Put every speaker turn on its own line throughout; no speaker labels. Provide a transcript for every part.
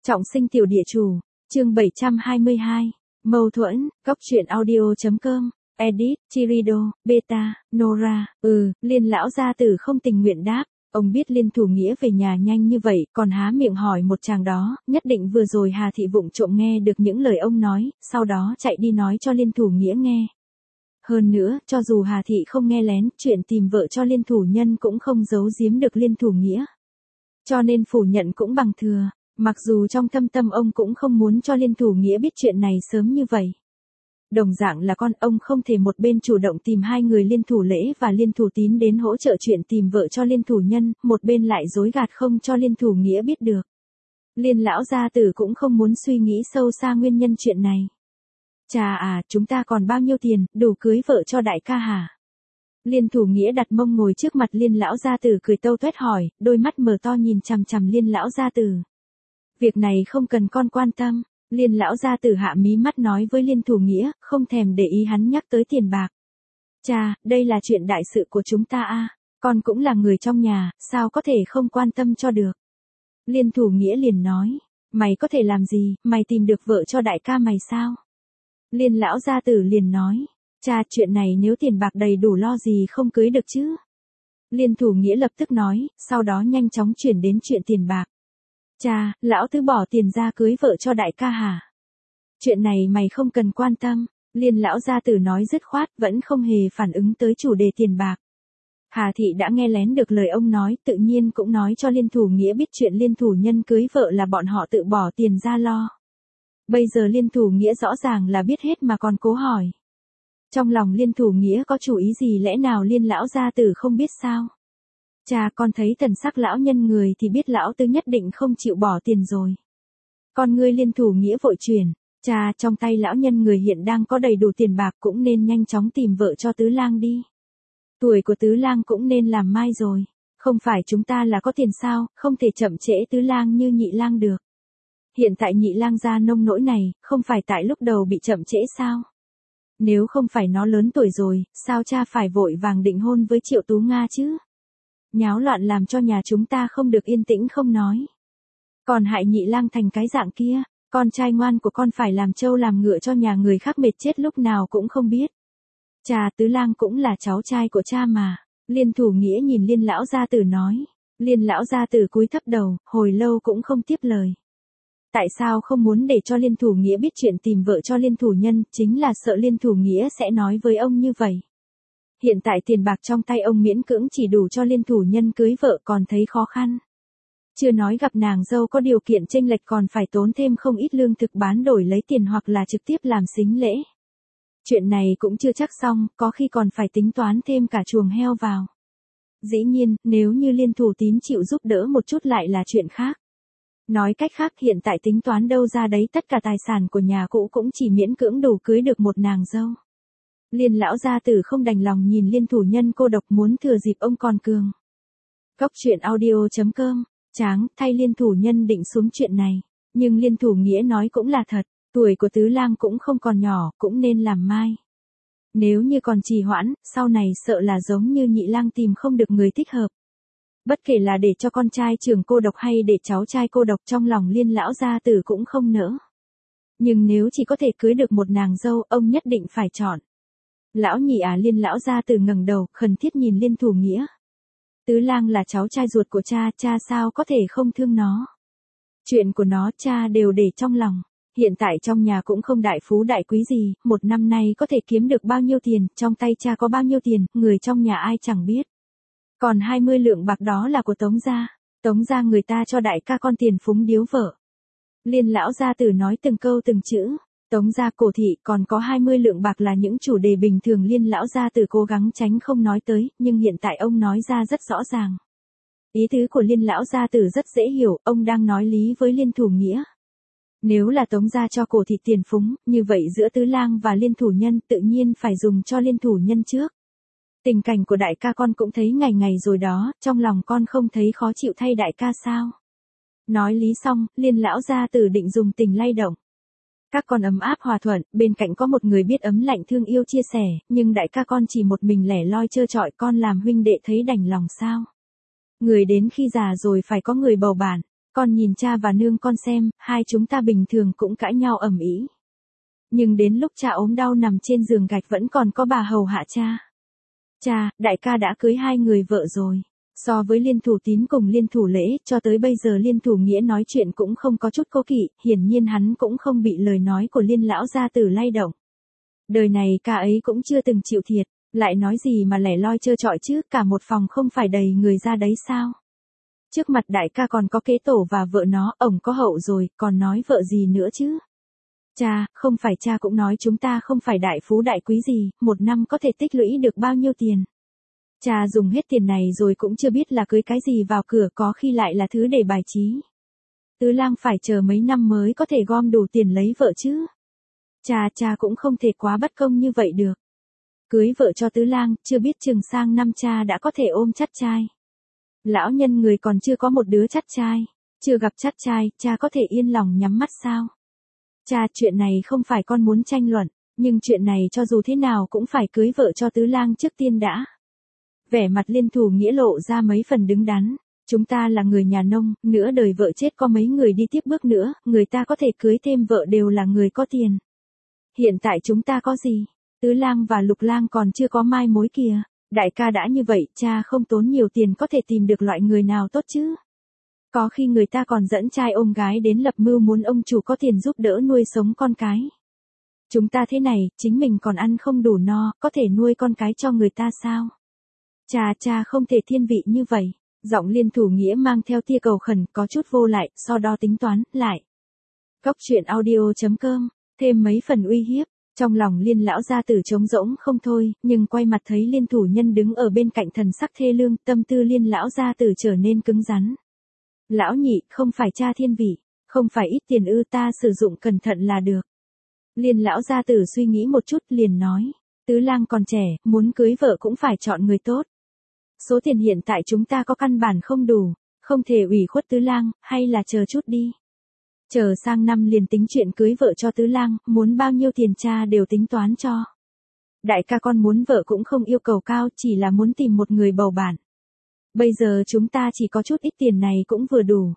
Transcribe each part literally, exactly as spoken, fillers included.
Trọng sinh tiểu địa chủ, chương bảy trăm hai mươi hai, mâu thuẫn, góc truyện audio.com, edit, Chirido, beta, Nora, ừ, Liên lão gia tử không tình nguyện đáp, ông biết Liên Thủ Nghĩa về nhà nhanh như vậy, còn há miệng hỏi một chàng đó, nhất định vừa rồi Hà Thị vụng trộm nghe được những lời ông nói, sau đó chạy đi nói cho Liên Thủ Nghĩa nghe. Hơn nữa, cho dù Hà Thị không nghe lén, chuyện tìm vợ cho Liên Thủ Nhân cũng không giấu giếm được Liên Thủ Nghĩa. Cho nên phủ nhận cũng bằng thừa. Mặc dù trong thâm tâm ông cũng không muốn cho Liên Thủ Nghĩa biết chuyện này sớm như vậy. Đồng dạng là con ông không thể một bên chủ động tìm hai người Liên Thủ Lễ và Liên Thủ Tín đến hỗ trợ chuyện tìm vợ cho Liên Thủ Nhân, một bên lại dối gạt không cho Liên Thủ Nghĩa biết được. Liên lão gia tử cũng không muốn suy nghĩ sâu xa nguyên nhân chuyện này. Chà à, chúng ta còn bao nhiêu tiền, đủ cưới vợ cho đại ca hả? Liên Thủ Nghĩa đặt mông ngồi trước mặt Liên lão gia tử cười tâu tuét hỏi, đôi mắt mở to nhìn chằm chằm Liên lão gia tử. Việc này không cần con quan tâm, Liên lão gia tử hạ mí mắt nói với Liên Thủ Nghĩa, không thèm để ý hắn nhắc tới tiền bạc. Chà, đây là chuyện đại sự của chúng ta a, con cũng là người trong nhà, sao có thể không quan tâm cho được. Liên Thủ Nghĩa liền nói, mày có thể làm gì, mày tìm được vợ cho đại ca mày sao? Liên lão gia tử liền nói, chà, chuyện này nếu tiền bạc đầy đủ lo gì không cưới được chứ. Liên Thủ Nghĩa lập tức nói, sau đó nhanh chóng chuyển đến chuyện tiền bạc. Chà, lão tứ bỏ tiền ra cưới vợ cho đại ca hả? Chuyện này mày không cần quan tâm, Liên lão gia tử nói dứt khoát, vẫn không hề phản ứng tới chủ đề tiền bạc. Hà Thị đã nghe lén được lời ông nói, tự nhiên cũng nói cho Liên Thủ Nghĩa biết chuyện Liên Thủ Nhân cưới vợ là bọn họ tự bỏ tiền ra lo. Bây giờ Liên Thủ Nghĩa rõ ràng là biết hết mà còn cố hỏi. Trong lòng Liên Thủ Nghĩa có chủ ý gì, lẽ nào Liên lão gia tử không biết sao? Chà, con thấy thần sắc lão nhân người thì biết lão tứ nhất định không chịu bỏ tiền rồi. Con ngươi Liên Thủ Nghĩa vội chuyển, chà, trong tay lão nhân người hiện đang có đầy đủ tiền bạc, cũng nên nhanh chóng tìm vợ cho tứ lang đi. Tuổi của tứ lang cũng nên làm mai rồi, không phải chúng ta là có tiền sao, không thể chậm trễ tứ lang như nhị lang được. Hiện tại nhị lang ra nông nỗi này, không phải tại lúc đầu bị chậm trễ sao? Nếu không phải nó lớn tuổi rồi, sao cha phải vội vàng định hôn với Triệu Tú Nga chứ? Nháo loạn làm cho nhà chúng ta không được yên tĩnh không nói. Còn hại nhị lang thành cái dạng kia, con trai ngoan của con phải làm trâu làm ngựa cho nhà người khác mệt chết lúc nào cũng không biết. Chà, tứ lang cũng là cháu trai của cha mà. Liên Thủ Nghĩa nhìn Liên lão gia tử nói. Liên lão gia tử cúi thấp đầu, hồi lâu cũng không tiếp lời. Tại sao không muốn để cho Liên Thủ Nghĩa biết chuyện tìm vợ cho Liên Thủ Nhân, chính là sợ Liên Thủ Nghĩa sẽ nói với ông như vậy. Hiện tại tiền bạc trong tay ông miễn cưỡng chỉ đủ cho Liên Thủ Nhân cưới vợ, còn thấy khó khăn. Chưa nói gặp nàng dâu có điều kiện chênh lệch, còn phải tốn thêm không ít lương thực bán đổi lấy tiền hoặc là trực tiếp làm sính lễ. Chuyện này cũng chưa chắc xong, có khi còn phải tính toán thêm cả chuồng heo vào. Dĩ nhiên, nếu như Liên Thủ Tín chịu giúp đỡ một chút lại là chuyện khác. Nói cách khác, hiện tại tính toán đâu ra đấy, tất cả tài sản của nhà cũ cũng chỉ miễn cưỡng đủ cưới được một nàng dâu. Liên lão gia tử không đành lòng nhìn Liên Thủ Nhân cô độc, muốn thừa dịp ông còn cường. Góc truyện audio.com, tráng, thay Liên Thủ Nhân định xuống chuyện này. Nhưng Liên Thủ Nghĩa nói cũng là thật, tuổi của tứ lang cũng không còn nhỏ, cũng nên làm mai. Nếu như còn trì hoãn, sau này sợ là giống như nhị lang tìm không được người thích hợp. Bất kể là để cho con trai trưởng cô độc hay để cháu trai cô độc, trong lòng Liên lão gia tử cũng không nỡ. Nhưng nếu chỉ có thể cưới được một nàng dâu, ông nhất định phải chọn. Lão nhị à, Liên lão gia tử ngẩng đầu, khẩn thiết nhìn Liên Thủ Nghĩa. Tứ lang là cháu trai ruột của cha, cha sao có thể không thương nó. Chuyện của nó cha đều để trong lòng. Hiện tại trong nhà cũng không đại phú đại quý gì, một năm nay có thể kiếm được bao nhiêu tiền, trong tay cha có bao nhiêu tiền, người trong nhà ai chẳng biết. Còn hai mươi lượng bạc đó là của Tống gia, Tống gia người ta cho đại ca con tiền phúng điếu vợ. Liên lão gia tử nói từng câu từng chữ. Tống gia Cổ thị còn có hai mươi lượng bạc là những chủ đề bình thường Liên lão gia tử cố gắng tránh không nói tới, nhưng hiện tại ông nói ra rất rõ ràng. Ý tứ của Liên lão gia tử rất dễ hiểu, ông đang nói lý với Liên Thủ Nghĩa. Nếu là Tống gia cho Cổ thị tiền phúng, như vậy giữa tứ lang và Liên Thủ Nhân tự nhiên phải dùng cho Liên Thủ Nhân trước. Tình cảnh của đại ca con cũng thấy ngày ngày rồi đó, trong lòng con không thấy khó chịu thay đại ca sao? Nói lý xong, Liên lão gia tử định dùng tình lay động. Các con ấm áp hòa thuận, bên cạnh có một người biết ấm lạnh thương yêu chia sẻ, nhưng đại ca con chỉ một mình lẻ loi trơ trọi, con làm huynh đệ thấy đành lòng sao? Người đến khi già rồi phải có người bầu bạn, Con nhìn cha và nương con xem, hai chúng ta bình thường cũng cãi nhau ầm ĩ. Nhưng đến lúc cha ốm đau nằm trên giường gạch vẫn còn có bà hầu hạ cha. Cha, đại ca đã cưới hai người vợ rồi. So với Liên Thủ Tín cùng Liên Thủ Lễ, cho tới bây giờ Liên Thủ Nghĩa nói chuyện cũng không có chút cố kỵ, hiển nhiên hắn cũng không bị lời nói của Liên lão gia tử lay động. Đời này ca ấy cũng chưa từng chịu thiệt, lại nói gì mà lẻ loi trơ trọi chứ, cả một phòng không phải đầy người ra đấy sao? Trước mặt đại ca còn có kế tổ và vợ nó, ổng có hậu rồi, còn nói vợ gì nữa chứ? Cha, không phải cha cũng nói chúng ta không phải đại phú đại quý gì, một năm có thể tích lũy được bao nhiêu tiền. Cha dùng hết tiền này rồi cũng chưa biết là cưới cái gì vào cửa, có khi lại là thứ để bài trí. Tứ lang phải chờ mấy năm mới có thể gom đủ tiền lấy vợ chứ. Cha, cha cũng không thể quá bất công như vậy được. Cưới vợ cho tứ lang, chưa biết chừng sang năm cha đã có thể ôm chắt trai. Lão nhân người còn chưa có một đứa chắt trai, chưa gặp chắt trai, cha có thể yên lòng nhắm mắt sao? Cha, chuyện này không phải con muốn tranh luận, nhưng chuyện này cho dù thế nào cũng phải cưới vợ cho tứ lang trước tiên đã. Vẻ mặt Liên Thủ Nghĩa lộ ra mấy phần đứng đắn. Chúng ta là người nhà nông, nửa đời vợ chết có mấy người đi tiếp bước nữa, người ta có thể cưới thêm vợ đều là người có tiền. Hiện tại chúng ta có gì? Tứ lang và Lục lang còn chưa có mai mối kìa. Đại ca đã như vậy, cha không tốn nhiều tiền có thể tìm được loại người nào tốt chứ? Có khi người ta còn dẫn trai ôm gái đến lập mưu muốn ông chủ có tiền giúp đỡ nuôi sống con cái. Chúng ta thế này, chính mình còn ăn không đủ no, có thể nuôi con cái cho người ta sao? Cha, cha không thể thiên vị như vậy. Giọng Liên Thủ Nghĩa mang theo tia cầu khẩn, có chút vô lại, so đo tính toán, lại. Cốc truyện audio chấm com, thêm mấy phần uy hiếp. Trong lòng Liên lão gia tử trống rỗng không thôi, nhưng quay mặt thấy Liên thủ nhân đứng ở bên cạnh thần sắc thê lương, tâm tư Liên lão gia tử trở nên cứng rắn. Lão nhị, không phải cha thiên vị, không phải ít tiền ư, ta sử dụng cẩn thận là được. Liên lão gia tử suy nghĩ một chút liền nói, tứ lang còn trẻ, muốn cưới vợ cũng phải chọn người tốt. Số tiền hiện tại chúng ta có căn bản không đủ, không thể ủy khuất tứ lang, hay là chờ chút đi. Chờ sang năm liền tính chuyện cưới vợ cho tứ lang, muốn bao nhiêu tiền cha đều tính toán cho. Đại ca con muốn vợ cũng không yêu cầu cao, chỉ là muốn tìm một người bầu bạn. Bây giờ chúng ta chỉ có chút ít tiền này cũng vừa đủ.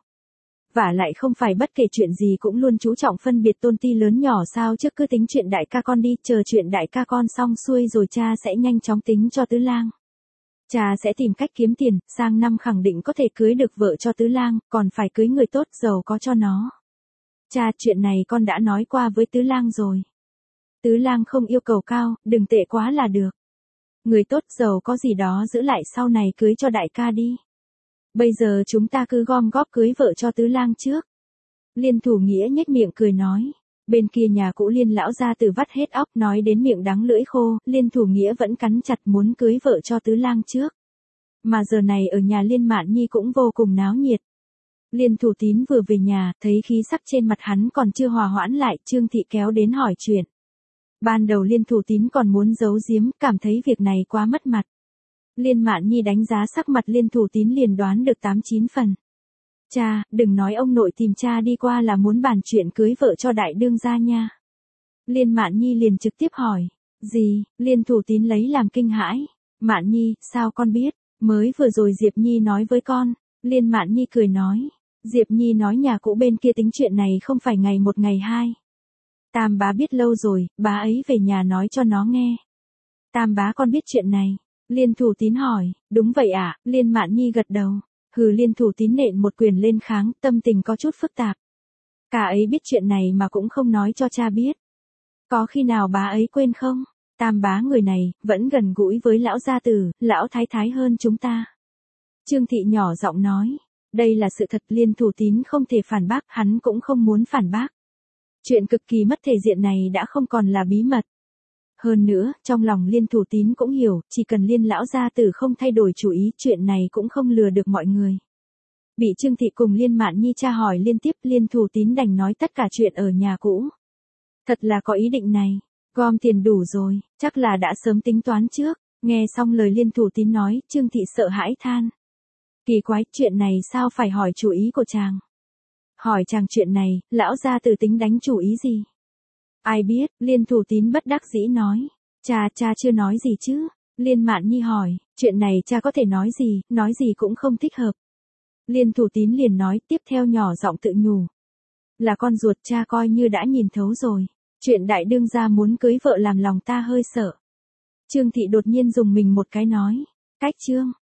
Vả lại không phải bất kể chuyện gì cũng luôn chú trọng phân biệt tôn ti lớn nhỏ sao, trước cứ tính chuyện đại ca con đi, chờ chuyện đại ca con xong xuôi rồi cha sẽ nhanh chóng tính cho tứ lang. Cha sẽ tìm cách kiếm tiền, sang năm khẳng định có thể cưới được vợ cho tứ lang, còn phải cưới người tốt giàu có cho nó. Cha, chuyện này con đã nói qua với tứ lang rồi. Tứ lang không yêu cầu cao, đừng tệ quá là được. Người tốt giàu có gì đó giữ lại sau này cưới cho đại ca đi. Bây giờ chúng ta cứ gom góp cưới vợ cho tứ lang trước. Liên thủ nghĩa nhếch miệng cười nói. Bên kia nhà cũ Liên lão gia tử vắt hết óc, nói đến miệng đắng lưỡi khô, Liên thủ nghĩa vẫn cắn chặt muốn cưới vợ cho tứ lang trước. Mà giờ này ở nhà Liên Mạn Nhi cũng vô cùng náo nhiệt. Liên Thủ Tín vừa về nhà, thấy khí sắc trên mặt hắn còn chưa hòa hoãn lại, Trương Thị kéo đến hỏi chuyện. Ban đầu Liên Thủ Tín còn muốn giấu giếm, cảm thấy việc này quá mất mặt. Liên Mạn Nhi đánh giá sắc mặt Liên Thủ Tín liền đoán được tám chín phần. Cha, đừng nói ông nội tìm cha đi qua là muốn bàn chuyện cưới vợ cho đại đương gia nha. Liên Mạn Nhi liền trực tiếp hỏi. Gì? Liên Thủ Tín lấy làm kinh hãi. Mạn Nhi, sao con biết? Mới vừa rồi Diệp Nhi nói với con. Liên Mạn Nhi cười nói. Diệp Nhi nói nhà cũ bên kia tính chuyện này không phải ngày một ngày hai. Tam bá biết lâu rồi, bá ấy về nhà nói cho nó nghe. Tam bá con biết chuyện này. Liên Thủ Tín hỏi, đúng vậy ạ, à? Liên Mạn Nhi gật đầu. Hừ, Liên Thủ Tín nện một quyền lên kháng, tâm tình có chút phức tạp. Cả ấy biết chuyện này mà cũng không nói cho cha biết. Có khi nào bá ấy quên không? Tam bá người này, vẫn gần gũi với lão gia tử, lão thái thái hơn chúng ta. Trương Thị nhỏ giọng nói. Đây là sự thật, Liên Thủ Tín không thể phản bác, hắn cũng không muốn phản bác. Chuyện cực kỳ mất thể diện này đã không còn là bí mật. Hơn nữa, trong lòng Liên Thủ Tín cũng hiểu, chỉ cần Liên lão gia tử không thay đổi chủ ý, chuyện này cũng không lừa được mọi người. Bị Trương Thị cùng Liên Mạn Nhi tra hỏi liên tiếp, Liên Thủ Tín đành nói tất cả chuyện ở nhà cũ. Thật là có ý định này, gom tiền đủ rồi, chắc là đã sớm tính toán trước. Nghe xong lời Liên Thủ Tín nói, Trương Thị sợ hãi than. Kỳ quái, chuyện này sao phải hỏi chủ ý của chàng? Hỏi chàng chuyện này, lão gia tử tính đánh chủ ý gì? Ai biết, Liên Thủ Tín bất đắc dĩ nói. Cha, cha chưa nói gì chứ? Liên Mạn Nhi hỏi, chuyện này cha có thể nói gì, nói gì cũng không thích hợp. Liên Thủ Tín liền nói, tiếp theo nhỏ giọng tự nhủ. Là con ruột cha coi như đã nhìn thấu rồi. Chuyện đại đương gia muốn cưới vợ làm lòng ta hơi sợ. Trương Thị đột nhiên dùng mình một cái nói. Cách Trương,